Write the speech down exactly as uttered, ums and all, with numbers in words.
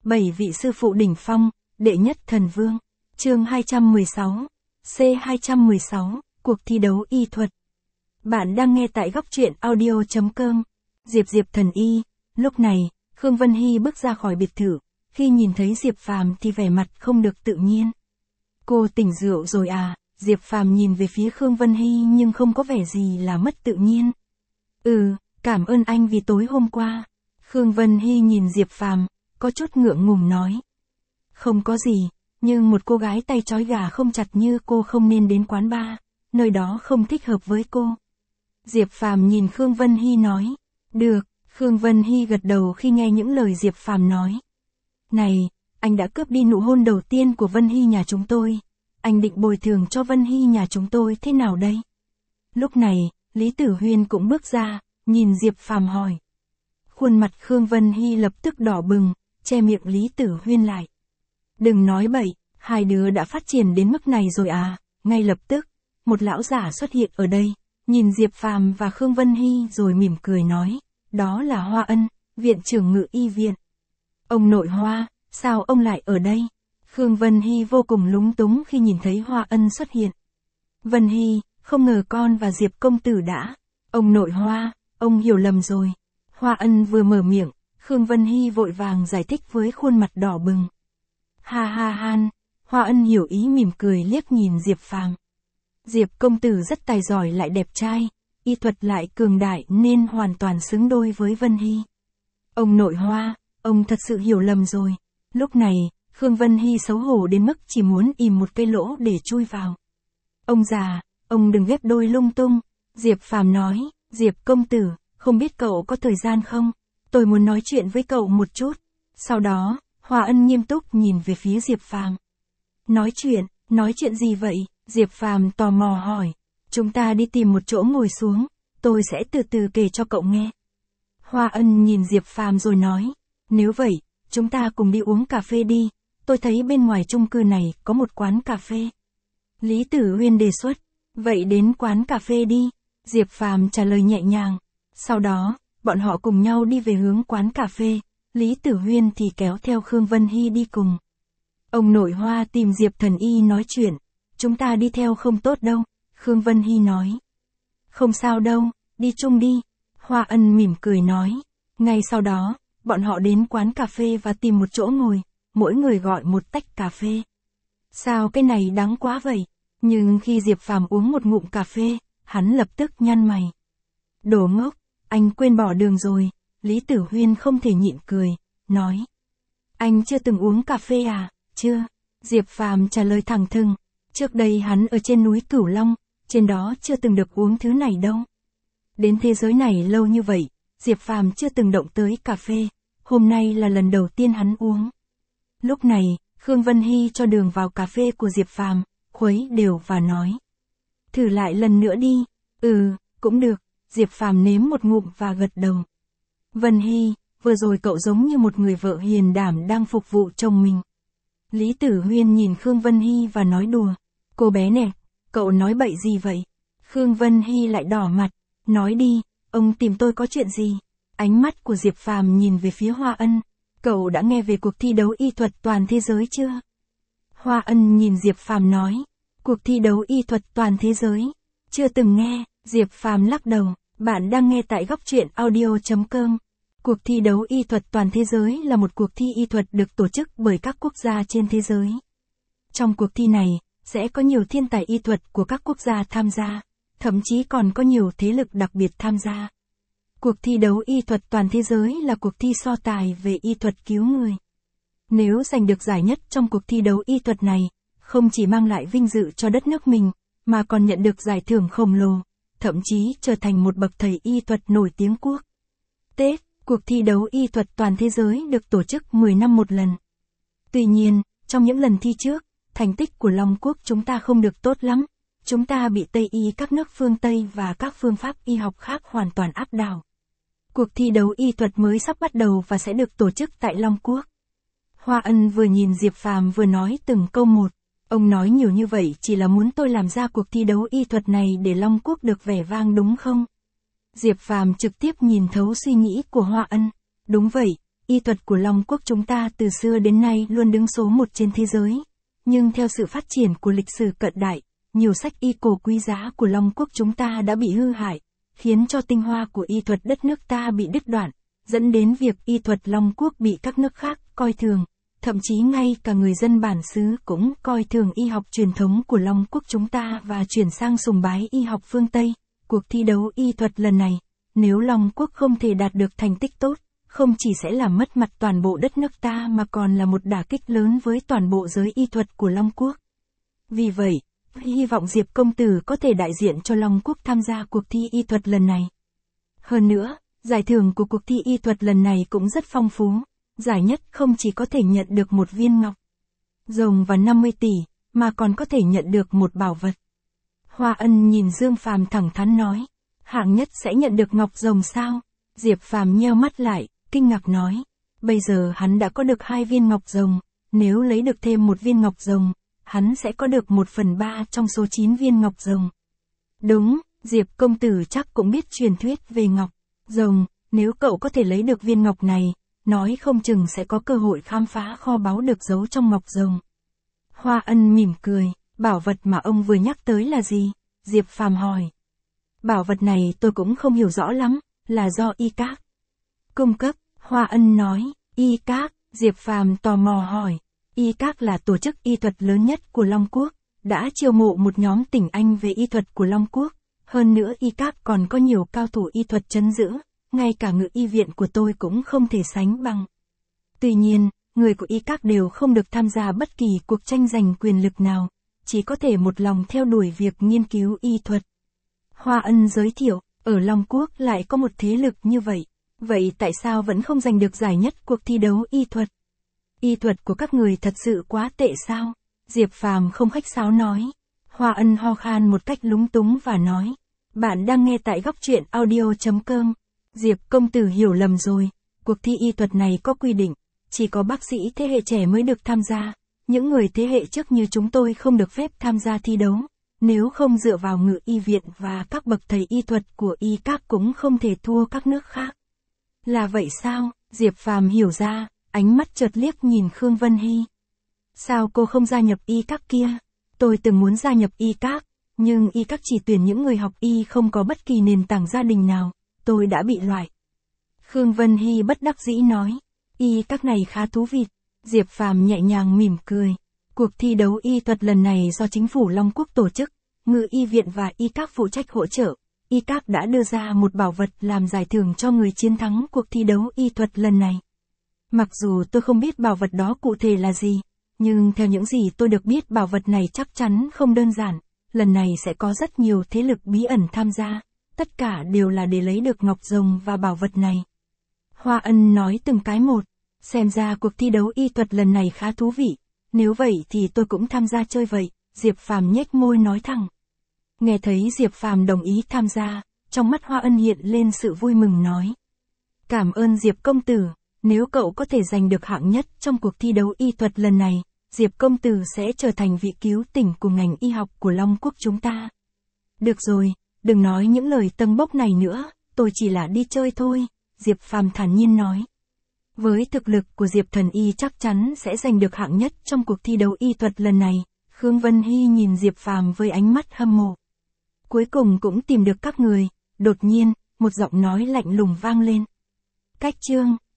Bảy vị sư phụ đỉnh phong, đệ nhất thần vương. Chương hai trăm mười sáu. C hai trăm mười sáu, cuộc thi đấu y thuật. Bạn đang nghe tại góc truyện audio chấm com. Diệp Diệp thần y. Lúc này, Khương Vân Hy bước ra khỏi biệt thự, khi nhìn thấy Diệp Phàm thì vẻ mặt không được tự nhiên. Cô tỉnh rượu rồi à? Diệp Phàm nhìn về phía Khương Vân Hy nhưng không có vẻ gì là mất tự nhiên. Ừ, cảm ơn anh vì tối hôm qua. Khương Vân Hy nhìn Diệp Phàm, có chút ngượng ngùng nói. Không có gì, nhưng một cô gái tay trói gà không chặt như cô không nên đến quán bar, nơi đó không thích hợp với cô. Diệp Phàm nhìn Khương Vân Hy nói. Được, Khương Vân Hy gật đầu khi nghe những lời Diệp Phàm nói. Này, anh đã cướp đi nụ hôn đầu tiên của Vân Hy nhà chúng tôi. Anh định bồi thường cho Vân Hy nhà chúng tôi thế nào đây? Lúc này, Lý Tử Huyên cũng bước ra, nhìn Diệp Phàm hỏi. Khuôn mặt Khương Vân Hy lập tức đỏ bừng, che miệng Lý Tử Huyên lại. Đừng nói bậy, hai đứa đã phát triển đến mức này rồi à? Ngay lập tức, một lão giả xuất hiện ở đây, nhìn Diệp Phàm và Khương Vân Hy rồi mỉm cười nói, đó là Hoa Ân, viện trưởng Ngự Y viện. Ông nội Hoa, sao ông lại ở đây? Khương Vân Hy vô cùng lúng túng khi nhìn thấy Hoa Ân xuất hiện. Vân Hy, không ngờ con và Diệp công tử đã. Ông nội Hoa, ông hiểu lầm rồi. Hoa Ân vừa mở miệng, Khương Vân Hy vội vàng giải thích với khuôn mặt đỏ bừng. Ha ha han, Hoa Ân hiểu ý mỉm cười liếc nhìn Diệp Phàm. Diệp công tử rất tài giỏi lại đẹp trai, y thuật lại cường đại nên hoàn toàn xứng đôi với Vân Hy. Ông nội Hoa, ông thật sự hiểu lầm rồi. Lúc này, Khương Vân Hy xấu hổ đến mức chỉ muốn ìm một cây lỗ để chui vào. Ông già, ông đừng ghép đôi lung tung. Diệp Phàm nói, Diệp công tử, không biết cậu có thời gian không? Tôi muốn nói chuyện với cậu một chút. Sau đó, Hoa Ân nghiêm túc nhìn về phía Diệp Phàm. Nói chuyện, nói chuyện gì vậy? Diệp Phàm tò mò hỏi. Chúng ta đi tìm một chỗ ngồi xuống, tôi sẽ từ từ kể cho cậu nghe. Hoa Ân nhìn Diệp Phàm rồi nói, nếu vậy, chúng ta cùng đi uống cà phê đi, tôi thấy bên ngoài chung cư này có một quán cà phê. Lý Tử Huyên đề xuất, vậy đến quán cà phê đi. Diệp Phàm trả lời nhẹ nhàng. Sau đó, bọn họ cùng nhau đi về hướng quán cà phê, Lý Tử Huyên thì kéo theo Khương Vân Hy đi cùng. Ông nội Hoa tìm Diệp thần y nói chuyện, chúng ta đi theo không tốt đâu, Khương Vân Hy nói. Không sao đâu, đi chung đi, Hoa Ân mỉm cười nói. Ngay sau đó, bọn họ đến quán cà phê và tìm một chỗ ngồi, mỗi người gọi một tách cà phê. Sao cái này đắng quá vậy? Nhưng khi Diệp Phàm uống một ngụm cà phê, hắn lập tức nhăn mày. Đồ ngốc, anh quên bỏ đường rồi. Lý Tử Huyên không thể nhịn cười, nói. Anh chưa từng uống cà phê à? Chưa. Diệp Phàm trả lời thẳng thừng. Trước đây hắn ở trên núi Cửu Long, trên đó chưa từng được uống thứ này đâu. Đến thế giới này lâu như vậy, Diệp Phàm chưa từng động tới cà phê, hôm nay là lần đầu tiên hắn uống. Lúc này, Khương Vân Hy cho đường vào cà phê của Diệp Phàm, khuấy đều và nói. Thử lại lần nữa đi. Ừ, cũng được. Diệp Phàm nếm một ngụm và gật đầu. Vân Hy, vừa rồi cậu giống như một người vợ hiền đảm đang phục vụ chồng mình. Lý Tử Huyên nhìn Khương Vân Hy và nói đùa. Cô bé nè, cậu nói bậy gì vậy? Khương Vân Hy lại đỏ mặt, nói đi, ông tìm tôi có chuyện gì? Ánh mắt của Diệp Phàm nhìn về phía Hoa Ân. Cậu đã nghe về cuộc thi đấu y thuật toàn thế giới chưa? Hoa Ân nhìn Diệp Phàm nói. Cuộc thi đấu y thuật toàn thế giới? Chưa từng nghe. Diệp Phàm lắc đầu. Bạn đang nghe tại góc truyện audio chấm com. Cuộc thi đấu y thuật toàn thế giới là một cuộc thi y thuật được tổ chức bởi các quốc gia trên thế giới. Trong cuộc thi này, sẽ có nhiều thiên tài y thuật của các quốc gia tham gia, thậm chí còn có nhiều thế lực đặc biệt tham gia. Cuộc thi đấu y thuật toàn thế giới là cuộc thi so tài về y thuật cứu người. Nếu giành được giải nhất trong cuộc thi đấu y thuật này, không chỉ mang lại vinh dự cho đất nước mình, mà còn nhận được giải thưởng khổng lồ, thậm chí trở thành một bậc thầy y thuật nổi tiếng quốc tế. Cuộc thi đấu y thuật toàn thế giới được tổ chức mười năm một lần. Tuy nhiên, trong những lần thi trước, thành tích của Long Quốc chúng ta không được tốt lắm. Chúng ta bị Tây y các nước phương Tây và các phương pháp y học khác hoàn toàn áp đảo. Cuộc thi đấu y thuật mới sắp bắt đầu và sẽ được tổ chức tại Long Quốc. Hoa Ân vừa nhìn Diệp Phàm vừa nói từng câu một. Ông nói nhiều như vậy chỉ là muốn tôi làm ra cuộc thi đấu y thuật này để Long Quốc được vẻ vang đúng không? Diệp Phàm trực tiếp nhìn thấu suy nghĩ của Hoa Ân. Đúng vậy, y thuật của Long Quốc chúng ta từ xưa đến nay luôn đứng số một trên thế giới. Nhưng theo sự phát triển của lịch sử cận đại, nhiều sách y cổ quý giá của Long Quốc chúng ta đã bị hư hại, khiến cho tinh hoa của y thuật đất nước ta bị đứt đoạn, dẫn đến việc y thuật Long Quốc bị các nước khác coi thường, thậm chí ngay cả người dân bản xứ cũng coi thường y học truyền thống của Long Quốc chúng ta và chuyển sang sùng bái y học phương Tây. Cuộc thi đấu y thuật lần này, nếu Long Quốc không thể đạt được thành tích tốt, không chỉ sẽ làm mất mặt toàn bộ đất nước ta mà còn là một đả kích lớn với toàn bộ giới y thuật của Long Quốc. Vì vậy, hy vọng Diệp công tử có thể đại diện cho Long Quốc tham gia cuộc thi y thuật lần này. Hơn nữa, giải thưởng của cuộc thi y thuật lần này cũng rất phong phú. Giải nhất không chỉ có thể nhận được một viên ngọc rồng và năm mươi tỷ, mà còn có thể nhận được một bảo vật. Hoa Ân nhìn Dương Phàm thẳng thắn nói, hạng nhất sẽ nhận được ngọc rồng sao? Diệp Phàm nheo mắt lại, kinh ngạc nói, bây giờ hắn đã có được hai viên ngọc rồng, nếu lấy được thêm một viên ngọc rồng, hắn sẽ có được một phần ba trong số chín viên ngọc rồng. Đúng, Diệp công tử chắc cũng biết truyền thuyết về ngọc rồng, nếu cậu có thể lấy được viên ngọc này, nói không chừng sẽ có cơ hội khám phá kho báu được giấu trong ngọc rồng. Hoa Ân mỉm cười, bảo vật mà ông vừa nhắc tới là gì? Diệp Phàm hỏi. Bảo vật này tôi cũng không hiểu rõ lắm, là do Y Các cung cấp, Hoa Ân nói. Y Các, Diệp Phàm tò mò hỏi. Y Các là tổ chức y thuật lớn nhất của Long Quốc, đã chiêu mộ một nhóm tỉnh anh về y thuật của Long Quốc. Hơn nữa Y Các còn có nhiều cao thủ y thuật trấn giữ, ngay cả ngự y viện của tôi cũng không thể sánh bằng. Tuy nhiên, người của Y Các đều không được tham gia bất kỳ cuộc tranh giành quyền lực nào, chỉ có thể một lòng theo đuổi việc nghiên cứu y thuật. Hoa Ân giới thiệu, ở Long Quốc lại có một thế lực như vậy, vậy tại sao vẫn không giành được giải nhất cuộc thi đấu y thuật? Y thuật của các người thật sự quá tệ sao? Diệp Phàm không khách sáo nói. Hoa Ân ho khan một cách lúng túng và nói, bạn đang nghe tại góc truyện audio chấm com. Diệp công tử hiểu lầm rồi, cuộc thi y thuật này có quy định, chỉ có bác sĩ thế hệ trẻ mới được tham gia, những người thế hệ trước như chúng tôi không được phép tham gia thi đấu, nếu không dựa vào ngự y viện và các bậc thầy y thuật của Y Các cũng không thể thua các nước khác. Là vậy sao? Diệp Phàm hiểu ra, ánh mắt chợt liếc nhìn Khương Vân Hy. Sao cô không gia nhập Y Các kia? Tôi từng muốn gia nhập Y Các, nhưng Y Các chỉ tuyển những người học y không có bất kỳ nền tảng gia đình nào. Tôi đã bị loại. Khương Vân Hy bất đắc dĩ nói, Y Các này khá thú vị. Diệp Phàm nhẹ nhàng mỉm cười. Cuộc thi đấu y thuật lần này do chính phủ Long Quốc tổ chức, ngự y viện và Y Các phụ trách hỗ trợ. Y Các đã đưa ra một bảo vật làm giải thưởng cho người chiến thắng cuộc thi đấu y thuật lần này. Mặc dù tôi không biết bảo vật đó cụ thể là gì, nhưng theo những gì tôi được biết bảo vật này chắc chắn không đơn giản. Lần này sẽ có rất nhiều thế lực bí ẩn tham gia. Tất cả đều là để lấy được ngọc rồng và bảo vật này. Hoa Ân nói từng cái một. Xem ra cuộc thi đấu y thuật lần này khá thú vị. Nếu vậy thì tôi cũng tham gia chơi vậy. Diệp Phàm nhếch môi nói thẳng. Nghe thấy Diệp Phàm đồng ý tham gia, trong mắt Hoa Ân hiện lên sự vui mừng nói. Cảm ơn Diệp công tử, nếu cậu có thể giành được hạng nhất trong cuộc thi đấu y thuật lần này, Diệp công tử sẽ trở thành vị cứu tỉnh của ngành y học của Long Quốc chúng ta. Được rồi. Đừng nói những lời tâng bốc này nữa, tôi chỉ là đi chơi thôi, Diệp Phàm thản nhiên nói. Với thực lực của Diệp Thần Y chắc chắn sẽ giành được hạng nhất trong cuộc thi đấu y thuật lần này, Khương Vân Hy nhìn Diệp Phàm với ánh mắt hâm mộ. Cuối cùng cũng tìm được các người, đột nhiên, một giọng nói lạnh lùng vang lên. Cách chương